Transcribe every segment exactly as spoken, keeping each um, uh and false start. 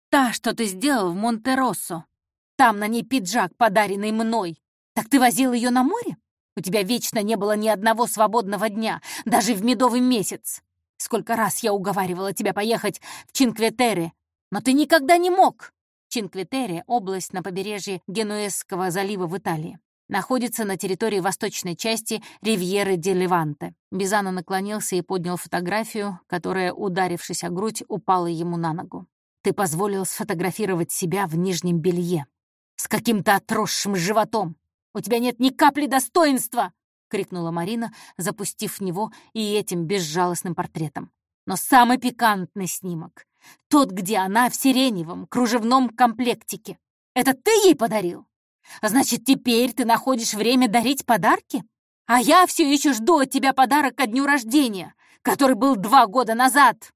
Та, что ты сделал в Монте-Россо. Там на ней пиджак, подаренный мной. Так ты возил ее на море? У тебя вечно не было ни одного свободного дня, даже в медовый месяц. Сколько раз я уговаривала тебя поехать в Чинкве-Терре, но ты никогда не мог. Чинкве-Терре — область на побережье Генуэзского залива в Италии. Находится на территории восточной части Ривьеры ди Леванте. Бизано наклонился и поднял фотографию, которая, ударившись о грудь, упала ему на ногу. Ты позволил сфотографировать себя в нижнем белье. С каким-то отросшим животом. У тебя нет ни капли достоинства!» — крикнула Марина, запустив в него и этим безжалостным портретом. Но самый пикантный снимок — тот, где она в сиреневом кружевном комплектике. Это ты ей подарил? Значит, теперь ты находишь время дарить подарки? А я все еще жду от тебя подарок ко дню рождения, который был два года назад.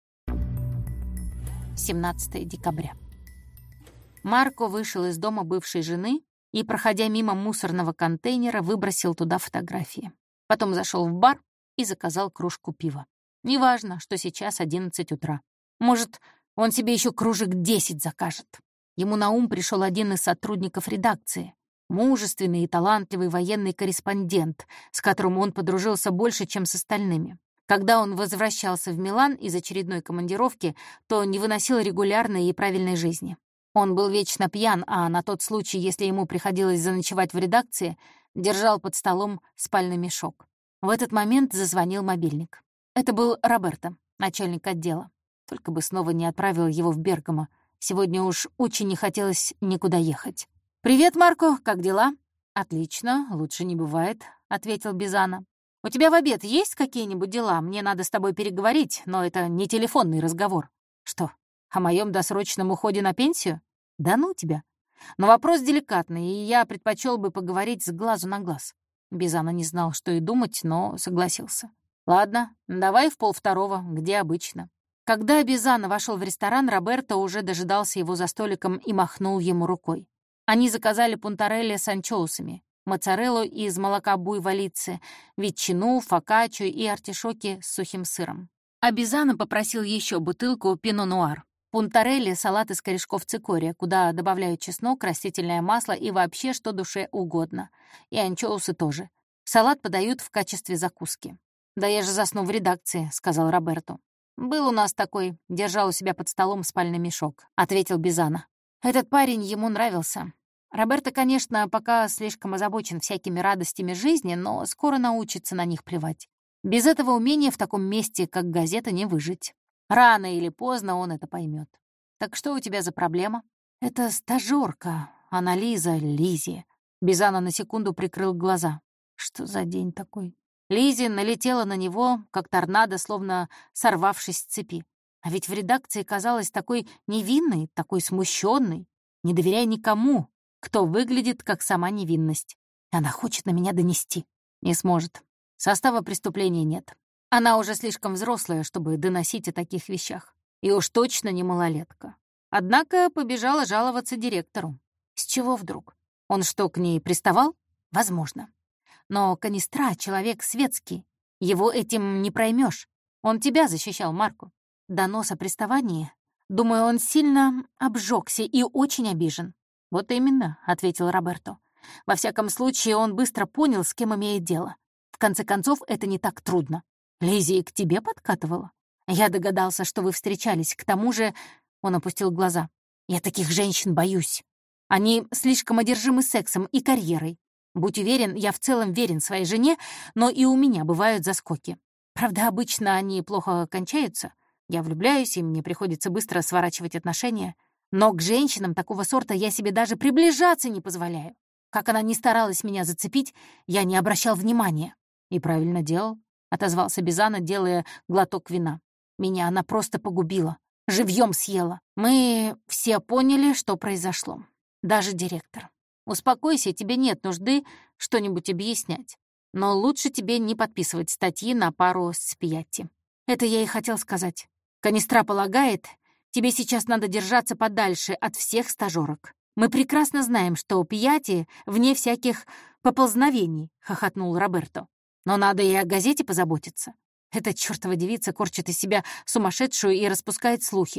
семнадцатое декабря. Марко вышел из дома бывшей жены и, проходя мимо мусорного контейнера, выбросил туда фотографии. Потом зашел в бар и заказал кружку пива. Неважно, что сейчас одиннадцать утра. Может, он себе еще кружек десять закажет. Ему на ум пришел один из сотрудников редакции, мужественный и талантливый военный корреспондент, с которым он подружился больше, чем с остальными. Когда он возвращался в Милан из очередной командировки, то не выносил регулярной и правильной жизни. Он был вечно пьян, а на тот случай, если ему приходилось заночевать в редакции, держал под столом спальный мешок. В этот момент зазвонил мобильник. Это был Роберто, начальник отдела. Только бы снова не отправил его в Бергамо. Сегодня уж очень не хотелось никуда ехать. «Привет, Марко, как дела?» «Отлично, лучше не бывает», — ответил Бизано. «У тебя в обед есть какие-нибудь дела? Мне надо с тобой переговорить, но это не телефонный разговор». «Что, о моем досрочном уходе на пенсию?» «Да ну тебя. Но вопрос деликатный, и я предпочел бы поговорить с глазу на глаз». Бизано не знал, что и думать, но согласился. «Ладно, давай в полвторого, где обычно». Когда Бизано вошел в ресторан, Роберто уже дожидался его за столиком и махнул ему рукой. Они заказали пунтарелли с анчоусами, моцареллу из молока буйволицы, ветчину, фокаччо и артишоки с сухим сыром. А Бизано попросил еще бутылку пино-нуар. Пунтарелли — салат из корешков цикория, куда добавляют чеснок, растительное масло и вообще что душе угодно. И анчоусы тоже. Салат подают в качестве закуски. «Да я же засну в редакции», — сказал Роберто. «Был у нас такой, держал у себя под столом спальный мешок», — ответил Бизано. Этот парень ему нравился. Роберто, конечно, пока слишком озабочен всякими радостями жизни, но скоро научится на них плевать. Без этого умения в таком месте, как газета, не выжить. Рано или поздно он это поймет. «Так что у тебя за проблема?» «Это стажёрка, Анализа Лизи». Бизано на секунду прикрыл глаза. Что за день такой? Лизи налетела на него, как торнадо, словно сорвавшись с цепи. А ведь в редакции казалась такой невинной, такой смущенной. Не доверяй никому, кто выглядит как сама невинность. Она хочет на меня донести. Не сможет. Состава преступления нет. Она уже слишком взрослая, чтобы доносить о таких вещах. И уж точно не малолетка. Однако побежала жаловаться директору. С чего вдруг? Он что, к ней приставал? Возможно. Но Канистра — человек светский. Его этим не проймешь. Он тебя защищал, Марко. Донос о приставании. Думаю, он сильно обжегся и очень обижен. «Вот именно», — ответил Роберто. «Во всяком случае, он быстро понял, с кем имеет дело. В конце концов, это не так трудно. Лизи и к тебе подкатывала? Я догадался, что вы встречались. К тому же...» — он опустил глаза. «Я таких женщин боюсь. Они слишком одержимы сексом и карьерой. Будь уверен, я в целом верен своей жене, но и у меня бывают заскоки. Правда, обычно они плохо кончаются. Я влюбляюсь, и мне приходится быстро сворачивать отношения. Но к женщинам такого сорта я себе даже приближаться не позволяю. Как она ни старалась меня зацепить, я не обращал внимания». «И правильно делал», — отозвался Бизано, делая глоток вина. «Меня она просто погубила, живьем съела. Мы все поняли, что произошло. Даже директор. Успокойся, тебе нет нужды что-нибудь объяснять. Но лучше тебе не подписывать статьи на пару с Пьятти. Это я и хотел сказать. Канистра полагает, тебе сейчас надо держаться подальше от всех стажёрок. Мы прекрасно знаем, что Пьятти вне всяких поползновений», — хохотнул Роберто. «Но надо и о газете позаботиться. Эта чёртова девица корчит из себя сумасшедшую и распускает слухи.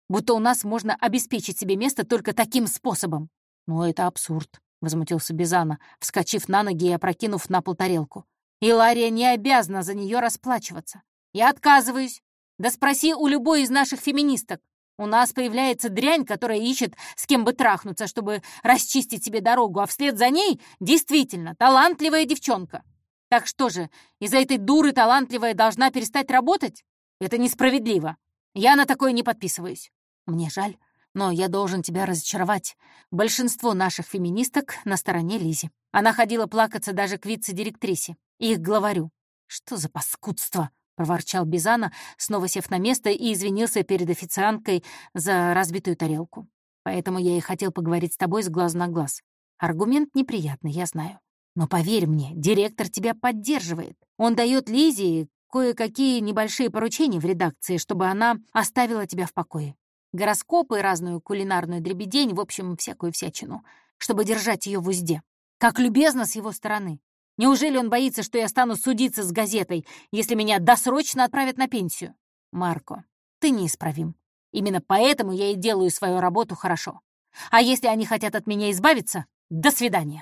Будто у нас можно обеспечить себе место только таким способом. «Ну, это абсурд», — возмутился Бизана, вскочив на ноги и опрокинув на пол тарелку. «Илария не обязана за нее расплачиваться. Я отказываюсь. Да спроси у любой из наших феминисток. У нас появляется дрянь, которая ищет, с кем бы трахнуться, чтобы расчистить себе дорогу, а вслед за ней действительно талантливая девчонка. Так что же, из-за этой дуры талантливая должна перестать работать? Это несправедливо. Я на такое не подписываюсь. Мне жаль, но я должен тебя разочаровать. Большинство наших феминисток на стороне Лизи. Она ходила плакаться даже к вице-директрисе и их главарю. Что за паскудство!» — проворчал Бизана, снова сев на место, и извинился перед официанткой за разбитую тарелку. «Поэтому я и хотел поговорить с тобой с глазу на глаз. Аргумент неприятный, я знаю. Но поверь мне, директор тебя поддерживает. Он дает Лизе кое-какие небольшие поручения в редакции, чтобы она оставила тебя в покое. Гороскопы, разную кулинарную дребедень, в общем, всякую всячину, чтобы держать ее в узде. Как любезно с его стороны. Неужели он боится, что я стану судиться с газетой, если меня досрочно отправят на пенсию? Марко, ты неисправим. Именно поэтому я и делаю свою работу хорошо. А если они хотят от меня избавиться, до свидания.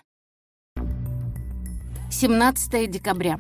семнадцатое декабря.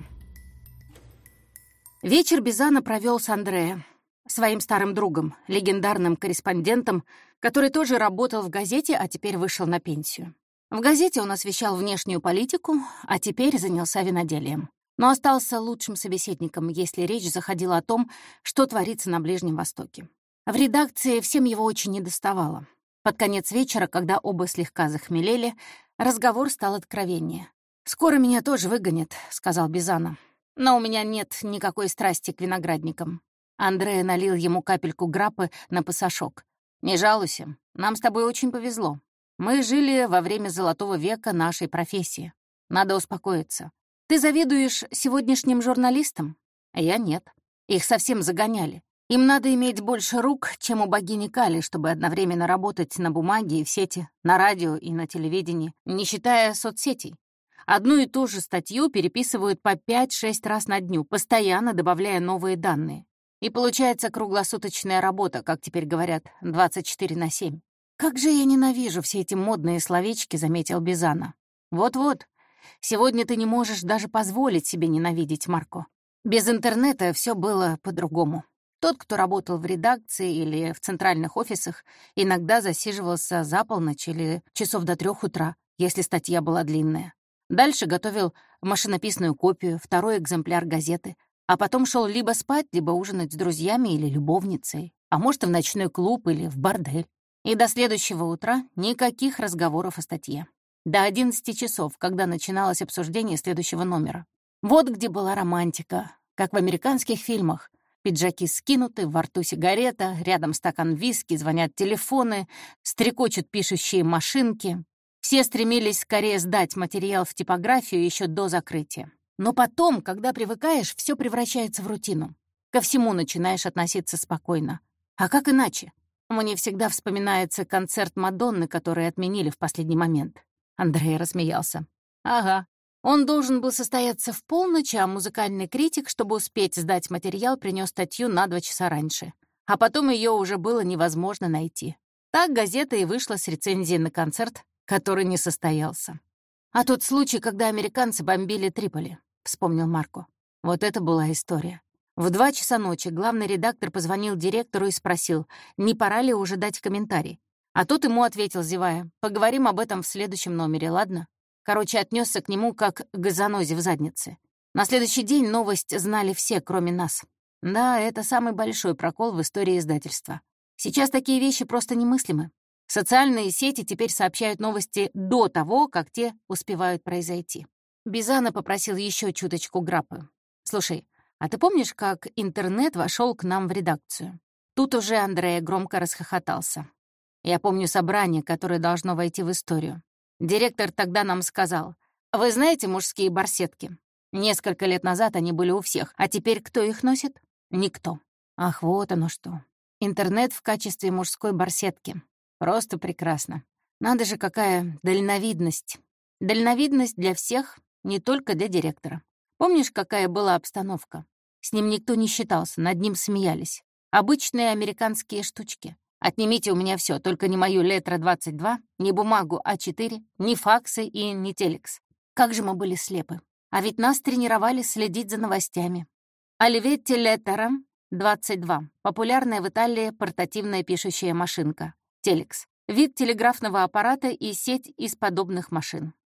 Вечер Бизана провел с Андреа, своим старым другом, легендарным корреспондентом, который тоже работал в газете, а теперь вышел на пенсию. В газете он освещал внешнюю политику, а теперь занялся виноделием. Но остался лучшим собеседником, если речь заходила о том, что творится на Ближнем Востоке. В редакции всем его очень недоставало. Под конец вечера, когда оба слегка захмелели, разговор стал откровеннее. «Скоро меня тоже выгонят», — сказал Бизана. «Но у меня нет никакой страсти к виноградникам». Андреа налил ему капельку граппы на пасашок. «Не жалуйся, нам с тобой очень повезло. Мы жили во время золотого века нашей профессии. Надо успокоиться. Ты завидуешь сегодняшним журналистам? А я нет. Их совсем загоняли. Им надо иметь больше рук, чем у богини Кали, чтобы одновременно работать на бумаге и в сети, на радио и на телевидении, не считая соцсетей. Одну и ту же статью переписывают по пять-шесть раз на дню, постоянно добавляя новые данные. И получается круглосуточная работа, как теперь говорят, двадцать четыре на семь. «Как же я ненавижу все эти модные словечки», — заметил Бизана. «Вот-вот. Сегодня ты не можешь даже позволить себе ненавидеть, Марко. Без интернета все было по-другому. Тот, кто работал в редакции или в центральных офисах, иногда засиживался за полночь или часов до трех утра, если статья была длинная. Дальше готовил машинописную копию, второй экземпляр газеты, а потом шел либо спать, либо ужинать с друзьями или любовницей, а может, и в ночной клуб или в бордель. И до следующего утра никаких разговоров о статье. До одиннадцати часов, когда начиналось обсуждение следующего номера. Вот где была романтика, как в американских фильмах. Пиджаки скинуты, во рту сигарета, рядом стакан виски, звонят телефоны, стрекочут пишущие машинки. Все стремились скорее сдать материал в типографию еще до закрытия. Но потом, когда привыкаешь, все превращается в рутину. Ко всему начинаешь относиться спокойно. А как иначе? Мне всегда вспоминается концерт Мадонны, который отменили в последний момент. Андрей рассмеялся. Ага. Он должен был состояться в полночь, а музыкальный критик, чтобы успеть сдать материал, принес статью на два часа раньше. А потом ее уже было невозможно найти. Так газета и вышла с рецензией на концерт, который не состоялся. «А тот случай, когда американцы бомбили Триполи», — вспомнил Марко. Вот это была история. В два часа ночи главный редактор позвонил директору и спросил, не пора ли уже дать комментарий. А тот ему ответил, зевая, «Поговорим об этом в следующем номере, ладно?» Короче, отнесся к нему как к зонозе в заднице. На следующий день новость знали все, кроме нас. Да, это самый большой прокол в истории издательства. Сейчас такие вещи просто немыслимы. Социальные сети теперь сообщают новости до того, как те успевают произойти. Бизана попросил еще чуточку граппы. «Слушай, а ты помнишь, как интернет вошел к нам в редакцию?» Тут уже Андреа громко расхохотался. Я помню собрание, которое должно войти в историю. Директор тогда нам сказал, «Вы знаете мужские барсетки? Несколько лет назад они были у всех, а теперь кто их носит? Никто». Ах, вот оно что. Интернет в качестве мужской барсетки. Просто прекрасно. Надо же, какая дальновидность. Дальновидность для всех, не только для директора. Помнишь, какая была обстановка? С ним никто не считался, над ним смеялись. Обычные американские штучки. Отнимите у меня все, только не мою Летра двадцать два, ни бумагу А четыре, ни факсы и ни телекс. Как же мы были слепы. А ведь нас тренировали следить за новостями. Оливетти Леттера двадцать два. Популярная в Италии портативная пишущая машинка. Телекс. Вид телеграфного аппарата и сеть из подобных машин.